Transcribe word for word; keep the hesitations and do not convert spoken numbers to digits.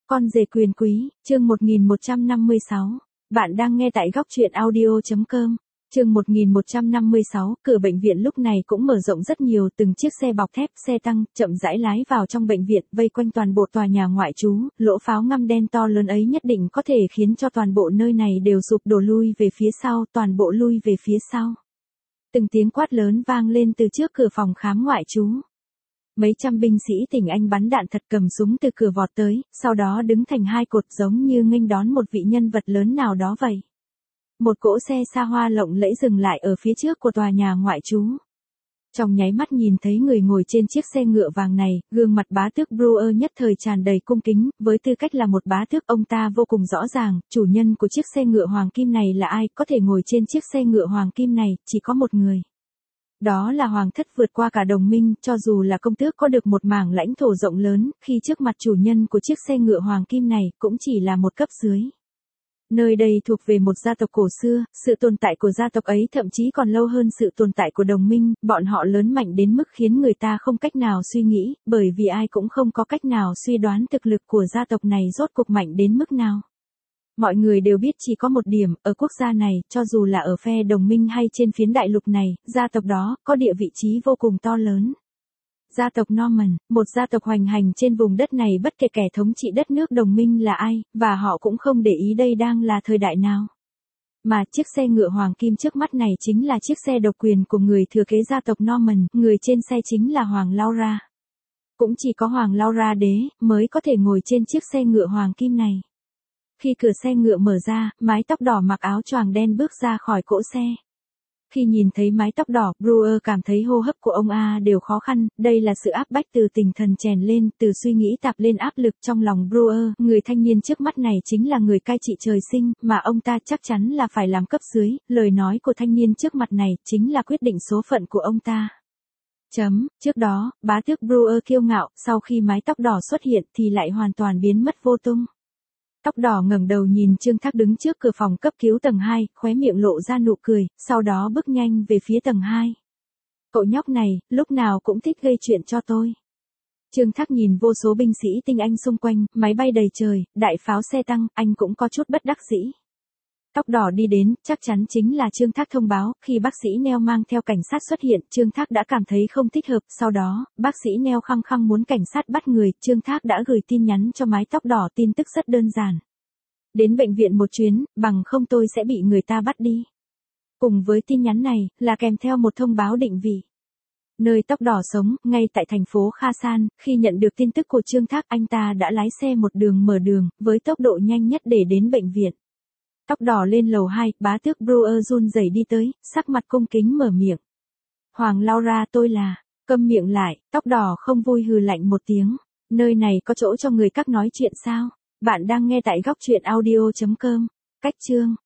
Con rể quyền quý, chương một nghìn một trăm năm mươi sáu. Bạn đang nghe tại góc truyện audio.com. Chương một nghìn một trăm năm mươi sáu, cửa bệnh viện lúc này cũng mở rộng rất nhiều, từng chiếc xe bọc thép, xe tăng, chậm rãi lái vào trong bệnh viện, vây quanh toàn bộ tòa nhà ngoại trú, lỗ pháo ngăm đen to lớn ấy nhất định có thể khiến cho toàn bộ nơi này đều sụp đổ lui về phía sau, toàn bộ lui về phía sau. Từng tiếng quát lớn vang lên từ trước cửa phòng khám ngoại trú. Mấy trăm binh sĩ tỉnh Anh bắn đạn thật cầm súng từ cửa vọt tới, sau đó đứng thành hai cột giống như nghênh đón một vị nhân vật lớn nào đó vậy. Một cỗ xe xa hoa lộng lẫy dừng lại ở phía trước của tòa nhà ngoại trú. Trong nháy mắt nhìn thấy người ngồi trên chiếc xe ngựa vàng này, gương mặt bá tước Brewer nhất thời tràn đầy cung kính, với tư cách là một bá tước ông ta vô cùng rõ ràng, chủ nhân của chiếc xe ngựa hoàng kim này là ai, có thể ngồi trên chiếc xe ngựa hoàng kim này, chỉ có một người. Đó là hoàng thất vượt qua cả đồng minh, cho dù là công tước có được một mảng lãnh thổ rộng lớn, khi trước mặt chủ nhân của chiếc xe ngựa hoàng kim này, cũng chỉ là một cấp dưới. Nơi đây thuộc về một gia tộc cổ xưa, sự tồn tại của gia tộc ấy thậm chí còn lâu hơn sự tồn tại của đồng minh, bọn họ lớn mạnh đến mức khiến người ta không cách nào suy nghĩ, bởi vì ai cũng không có cách nào suy đoán thực lực của gia tộc này rốt cuộc mạnh đến mức nào. Mọi người đều biết chỉ có một điểm, ở quốc gia này, cho dù là ở phe đồng minh hay trên phiến đại lục này, gia tộc đó có địa vị trí vô cùng to lớn. Gia tộc Norman, một gia tộc hoành hành trên vùng đất này bất kể kẻ thống trị đất nước đồng minh là ai, và họ cũng không để ý đây đang là thời đại nào. Mà chiếc xe ngựa hoàng kim trước mắt này chính là chiếc xe độc quyền của người thừa kế gia tộc Norman, người trên xe chính là Hoàng Laura. Cũng chỉ có Hoàng Laura đế mới có thể ngồi trên chiếc xe ngựa hoàng kim này. Khi cửa xe ngựa mở ra, mái tóc đỏ mặc áo choàng đen bước ra khỏi cỗ xe. Khi nhìn thấy mái tóc đỏ, Brewer cảm thấy hô hấp của ông A đều khó khăn, đây là sự áp bách từ tinh thần chèn lên, từ suy nghĩ tạp lên áp lực trong lòng Brewer, người thanh niên trước mắt này chính là người cai trị trời sinh, mà ông ta chắc chắn là phải làm cấp dưới, lời nói của thanh niên trước mặt này chính là quyết định số phận của ông ta. Chấm, trước đó, bá tước Brewer kiêu ngạo, sau khi mái tóc đỏ xuất hiện thì lại hoàn toàn biến mất vô tung. Tóc đỏ ngẩng đầu nhìn Trương Thác đứng trước cửa phòng cấp cứu tầng hai, khóe miệng lộ ra nụ cười, sau đó bước nhanh về phía tầng hai. Cậu nhóc này, lúc nào cũng thích gây chuyện cho tôi. Trương Thác nhìn vô số binh sĩ tinh Anh xung quanh, máy bay đầy trời, đại pháo xe tăng, anh cũng có chút bất đắc dĩ. Tóc đỏ đi đến, chắc chắn chính là Trương Thác thông báo, khi bác sĩ Neo mang theo cảnh sát xuất hiện, Trương Thác đã cảm thấy không thích hợp, sau đó, bác sĩ Neo khăng khăng muốn cảnh sát bắt người, Trương Thác đã gửi tin nhắn cho mái tóc đỏ, tin tức rất đơn giản. Đến bệnh viện một chuyến, bằng không tôi sẽ bị người ta bắt đi. Cùng với tin nhắn này, là kèm theo một thông báo định vị. Nơi tóc đỏ sống, ngay tại thành phố Kha San, khi nhận được tin tức của Trương Thác, anh ta đã lái xe một đường mở đường, với tốc độ nhanh nhất để đến bệnh viện. Tóc đỏ lên lầu hai, bá tước Brewer run rẩy đi tới, sắc mặt cung kính mở miệng. Hoàng Laura tôi là, câm miệng lại, tóc đỏ không vui hừ lạnh một tiếng. Nơi này có chỗ cho người các nói chuyện sao? Bạn đang nghe tại góc truyện audio.com. Cách chương.